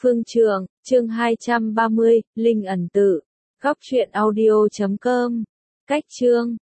Phương Trường, chương 230, Linh ẩn tự. Góc truyện audio.com. Cách chương